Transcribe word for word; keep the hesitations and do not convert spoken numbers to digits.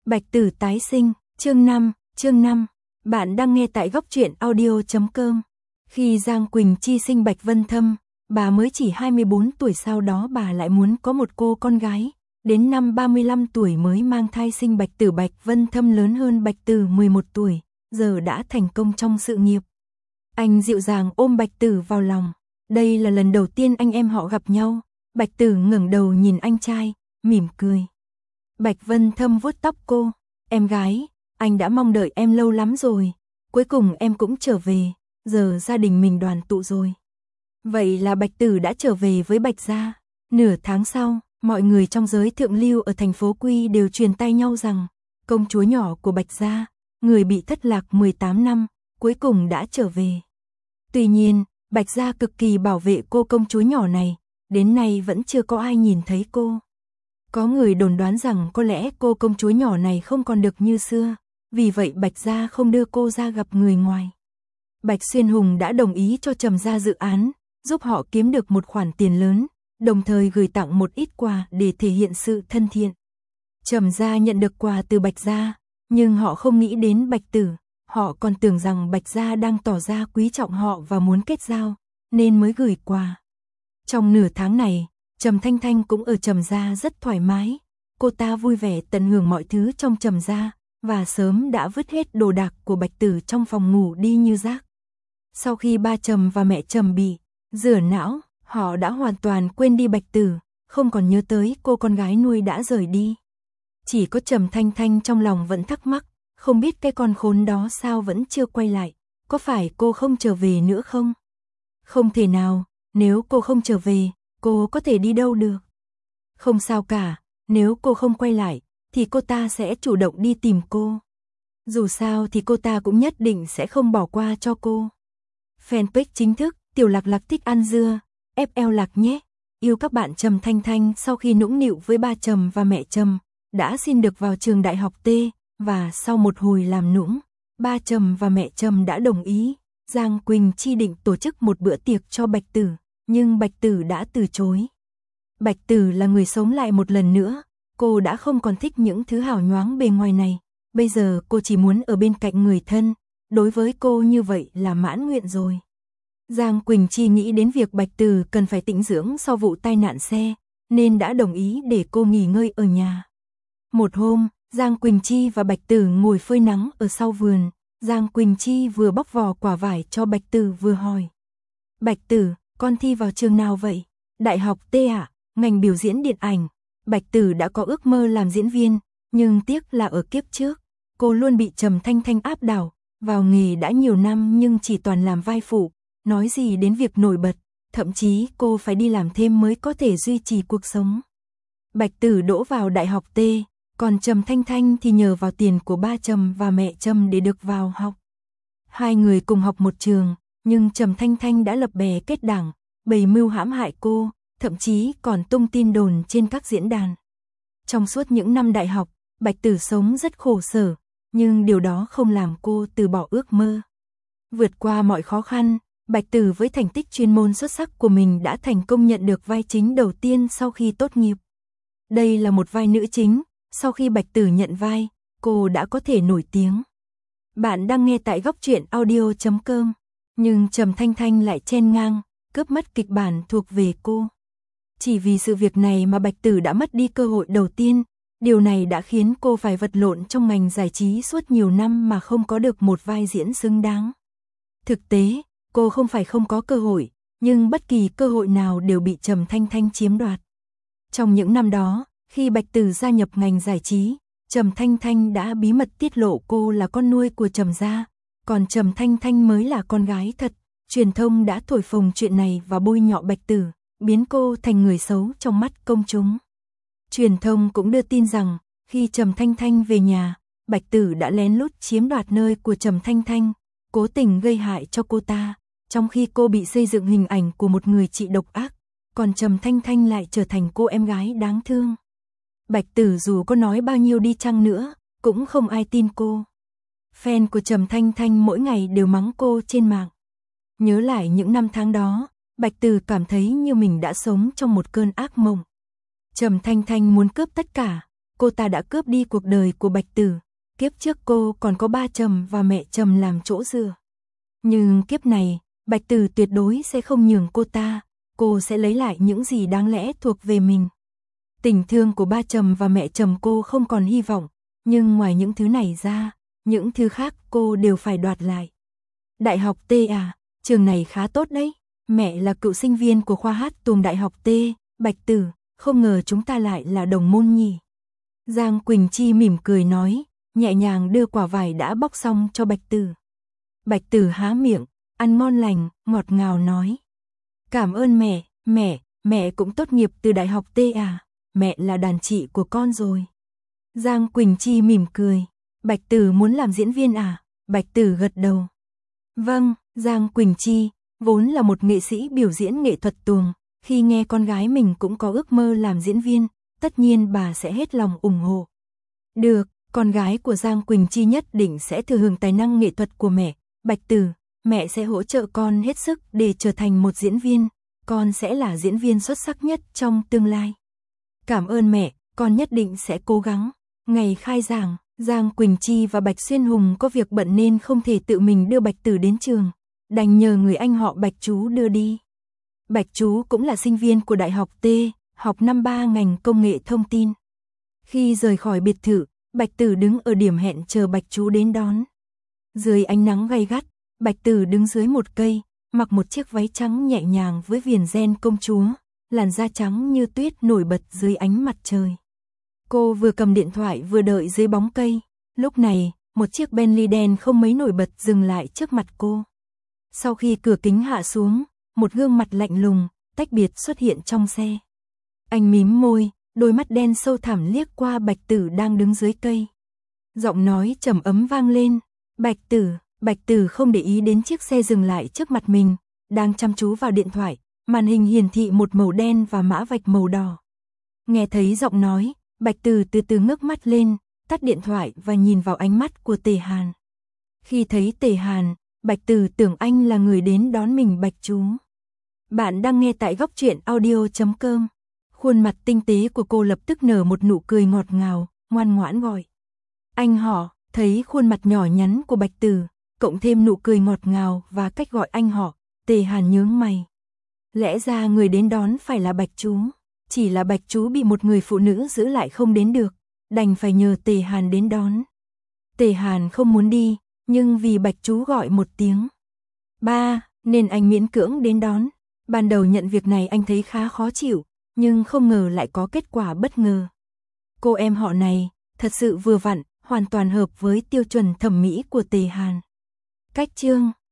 Bạch Tử tái sinh, chương năm, chương năm. Bạn đang nghe tại góc truyện audio chấm com. Khi Giang Quỳnh Chi sinh Bạch Vân Thâm, bà mới chỉ hai mươi bốn tuổi, sau đó bà lại muốn có một cô con gái. Đến năm ba mươi lăm tuổi mới mang thai sinh Bạch Tử. Bạch Vân Thâm lớn hơn Bạch Tử mười một tuổi, giờ đã thành công trong sự nghiệp. Anh dịu dàng ôm Bạch Tử vào lòng. Đây là lần đầu tiên anh em họ gặp nhau. Bạch Tử ngẩng đầu nhìn anh trai, mỉm cười. Bạch Vân Thâm vuốt tóc cô. Em gái, anh đã mong đợi em lâu lắm rồi. Cuối cùng em cũng trở về, giờ gia đình mình đoàn tụ rồi. Vậy là Bạch Tử đã trở về với Bạch gia. Nửa tháng sau, mọi người trong giới thượng lưu ở thành phố Quy đều truyền tay nhau rằng công chúa nhỏ của Bạch gia, người bị thất lạc mười tám năm, cuối cùng đã trở về. Tuy nhiên, Bạch gia cực kỳ bảo vệ cô công chúa nhỏ này, đến nay vẫn chưa có ai nhìn thấy cô. Có người đồn đoán rằng có lẽ cô công chúa nhỏ này không còn được như xưa, vì vậy Bạch gia không đưa cô ra gặp người ngoài. Bạch Xuyên Hùng đã đồng ý cho Trầm gia dự án, giúp họ kiếm được một khoản tiền lớn, đồng thời gửi tặng một ít quà để thể hiện sự thân thiện. Trầm gia nhận được quà từ Bạch gia, nhưng họ không nghĩ đến Bạch Tử, họ còn tưởng rằng Bạch gia đang tỏ ra quý trọng họ và muốn kết giao, nên mới gửi quà. Trong nửa tháng này, Trầm Thanh Thanh cũng ở Trầm gia rất thoải mái, cô ta vui vẻ tận hưởng mọi thứ trong Trầm gia, và sớm đã vứt hết đồ đạc của Bạch Tử trong phòng ngủ đi như rác. Sau khi ba Trầm và mẹ Trầm bị rửa não, họ đã hoàn toàn quên đi Bạch Tử, không còn nhớ tới cô con gái nuôi đã rời đi. Chỉ có Trầm Thanh Thanh trong lòng vẫn thắc mắc, không biết cái con khốn đó sao vẫn chưa quay lại, có phải cô không trở về nữa không? Không thể nào, nếu cô không trở về, cô có thể đi đâu được? Không sao cả, nếu cô không quay lại, thì cô ta sẽ chủ động đi tìm cô. Dù sao thì cô ta cũng nhất định sẽ không bỏ qua cho cô. Fanpage chính thức, Tiểu Lạc Lạc thích ăn dưa, ép lờ Lạc nhé. Yêu các bạn. Trầm Thanh Thanh sau khi nũng nịu với ba Trầm và mẹ Trầm, đã xin được vào trường đại học T, và sau một hồi làm nũng, ba Trầm và mẹ Trầm đã đồng ý. Giang Quỳnh Chi định tổ chức một bữa tiệc cho Bạch Tử, nhưng Bạch Tử đã từ chối. Bạch Tử là người sống lại một lần nữa, cô đã không còn thích những thứ hào nhoáng bề ngoài này, bây giờ cô chỉ muốn ở bên cạnh người thân, đối với cô như vậy là mãn nguyện rồi. Giang Quỳnh Chi nghĩ đến việc Bạch Tử cần phải tĩnh dưỡng sau vụ tai nạn xe, nên đã đồng ý để cô nghỉ ngơi ở nhà. Một hôm, Giang Quỳnh Chi và Bạch Tử ngồi phơi nắng ở sau vườn, Giang Quỳnh Chi vừa bóc vỏ quả vải cho Bạch Tử vừa hỏi. Bạch Tử, con thi vào trường nào vậy? Đại học T ạ, à? Ngành biểu diễn điện ảnh. Bạch Tử đã có ước mơ làm diễn viên, nhưng tiếc là ở kiếp trước, cô luôn bị Trầm Thanh Thanh áp đảo, vào nghề đã nhiều năm nhưng chỉ toàn làm vai phụ, nói gì đến việc nổi bật, thậm chí cô phải đi làm thêm mới có thể duy trì cuộc sống. Bạch Tử đỗ vào đại học T, còn Trầm Thanh Thanh thì nhờ vào tiền của ba Trầm và mẹ Trầm để được vào học. Hai người cùng học một trường, nhưng Trầm Thanh Thanh đã lập bè kết đảng, bày mưu hãm hại cô, thậm chí còn tung tin đồn trên các diễn đàn. Trong suốt những năm đại học, Bạch Tử sống rất khổ sở, nhưng điều đó không làm cô từ bỏ ước mơ. Vượt qua mọi khó khăn, Bạch Tử với thành tích chuyên môn xuất sắc của mình đã thành công nhận được vai chính đầu tiên sau khi tốt nghiệp. Đây là một vai nữ chính, sau khi Bạch Tử nhận vai, cô đã có thể nổi tiếng. Bạn đang nghe tại góc truyện audio chấm com, nhưng Trầm Thanh Thanh lại chen ngang, cướp mất kịch bản thuộc về cô. Chỉ vì sự việc này mà Bạch Tử đã mất đi cơ hội đầu tiên, điều này đã khiến cô phải vật lộn trong ngành giải trí suốt nhiều năm mà không có được một vai diễn xứng đáng. Thực tế, cô không phải không có cơ hội, nhưng bất kỳ cơ hội nào đều bị Trầm Thanh Thanh chiếm đoạt. Trong những năm đó, khi Bạch Tử gia nhập ngành giải trí, Trầm Thanh Thanh đã bí mật tiết lộ cô là con nuôi của Trầm gia, còn Trầm Thanh Thanh mới là con gái thật. Truyền thông đã thổi phồng chuyện này và bôi nhọ Bạch Tử, biến cô thành người xấu trong mắt công chúng. Truyền thông cũng đưa tin rằng, khi Trầm Thanh Thanh về nhà, Bạch Tử đã lén lút chiếm đoạt nơi của Trầm Thanh Thanh, cố tình gây hại cho cô ta, trong khi cô bị xây dựng hình ảnh của một người chị độc ác, còn Trầm Thanh Thanh lại trở thành cô em gái đáng thương. Bạch Tử dù có nói bao nhiêu đi chăng nữa, cũng không ai tin cô. Fan của Trầm Thanh Thanh mỗi ngày đều mắng cô trên mạng. Nhớ lại những năm tháng đó, Bạch Tử cảm thấy như mình đã sống trong một cơn ác mộng. Trầm Thanh Thanh muốn cướp tất cả, cô ta đã cướp đi cuộc đời của Bạch Tử. Kiếp trước cô còn có ba Trầm và mẹ Trầm làm chỗ dựa. Nhưng kiếp này, Bạch Tử tuyệt đối sẽ không nhường cô ta, cô sẽ lấy lại những gì đáng lẽ thuộc về mình. Tình thương của ba Trầm và mẹ Trầm cô không còn hy vọng, nhưng ngoài những thứ này ra, những thứ khác cô đều phải đoạt lại. Đại học T à, trường này khá tốt đấy, mẹ là cựu sinh viên của khoa hát tuồng Đại học T, Bạch Tử, không ngờ chúng ta lại là đồng môn nhỉ. Giang Quỳnh Chi mỉm cười nói, nhẹ nhàng đưa quả vải đã bóc xong cho Bạch Tử. Bạch Tử há miệng, ăn ngon lành, ngọt ngào nói. Cảm ơn mẹ, mẹ, mẹ cũng tốt nghiệp từ Đại học T à, mẹ là đàn chị của con rồi. Giang Quỳnh Chi mỉm cười, Bạch Tử muốn làm diễn viên à, Bạch Tử gật đầu. Vâng, Giang Quỳnh Chi, vốn là một nghệ sĩ biểu diễn nghệ thuật tuồng, khi nghe con gái mình cũng có ước mơ làm diễn viên, tất nhiên bà sẽ hết lòng ủng hộ. Được, con gái của Giang Quỳnh Chi nhất định sẽ thừa hưởng tài năng nghệ thuật của mẹ, Bạch Tử, mẹ sẽ hỗ trợ con hết sức để trở thành một diễn viên, con sẽ là diễn viên xuất sắc nhất trong tương lai. Cảm ơn mẹ, con nhất định sẽ cố gắng. Ngày khai giảng, Giang Quỳnh Chi và Bạch Xuyên Hùng có việc bận nên không thể tự mình đưa Bạch Tử đến trường, đành nhờ người anh họ Bạch Chú đưa đi. Bạch Chú cũng là sinh viên của Đại học T, học năm ba ngành công nghệ thông tin. Khi rời khỏi biệt thự, Bạch Tử đứng ở điểm hẹn chờ Bạch Chú đến đón. Dưới ánh nắng gay gắt, Bạch Tử đứng dưới một cây, mặc một chiếc váy trắng nhẹ nhàng với viền ren công chúa, làn da trắng như tuyết nổi bật dưới ánh mặt trời. Cô vừa cầm điện thoại vừa đợi dưới bóng cây, lúc này, một chiếc Bentley đen không mấy nổi bật dừng lại trước mặt cô. Sau khi cửa kính hạ xuống, một gương mặt lạnh lùng, tách biệt xuất hiện trong xe. Anh mím môi, đôi mắt đen sâu thẳm liếc qua Bạch Tử đang đứng dưới cây. Giọng nói trầm ấm vang lên, Bạch Tử, Bạch Tử không để ý đến chiếc xe dừng lại trước mặt mình, đang chăm chú vào điện thoại, màn hình hiển thị một màu đen và mã vạch màu đỏ. Nghe thấy giọng nói, Bạch Tử từ từ ngước mắt lên, tắt điện thoại và nhìn vào ánh mắt của Tề Hàn. Khi thấy Tề Hàn, Bạch Tử tưởng anh là người đến đón mình. Bạch Chú. Bạn đang nghe tại góc truyện audio chấm com. Khuôn mặt tinh tế của cô lập tức nở một nụ cười ngọt ngào, ngoan ngoãn gọi. Anh họ, thấy khuôn mặt nhỏ nhắn của Bạch Tử, cộng thêm nụ cười ngọt ngào và cách gọi anh họ, Tề Hàn nhướng mày. Lẽ ra người đến đón phải là Bạch Chú, chỉ là Bạch Chú bị một người phụ nữ giữ lại không đến được, đành phải nhờ Tề Hàn đến đón. Tề Hàn không muốn đi, nhưng vì Bạch Chú gọi một tiếng ba, nên anh miễn cưỡng đến đón. Ban đầu nhận việc này anh thấy khá khó chịu, nhưng không ngờ lại có kết quả bất ngờ. Cô em họ này, thật sự vừa vặn, hoàn toàn hợp với tiêu chuẩn thẩm mỹ của Tề Hàn. Cách chương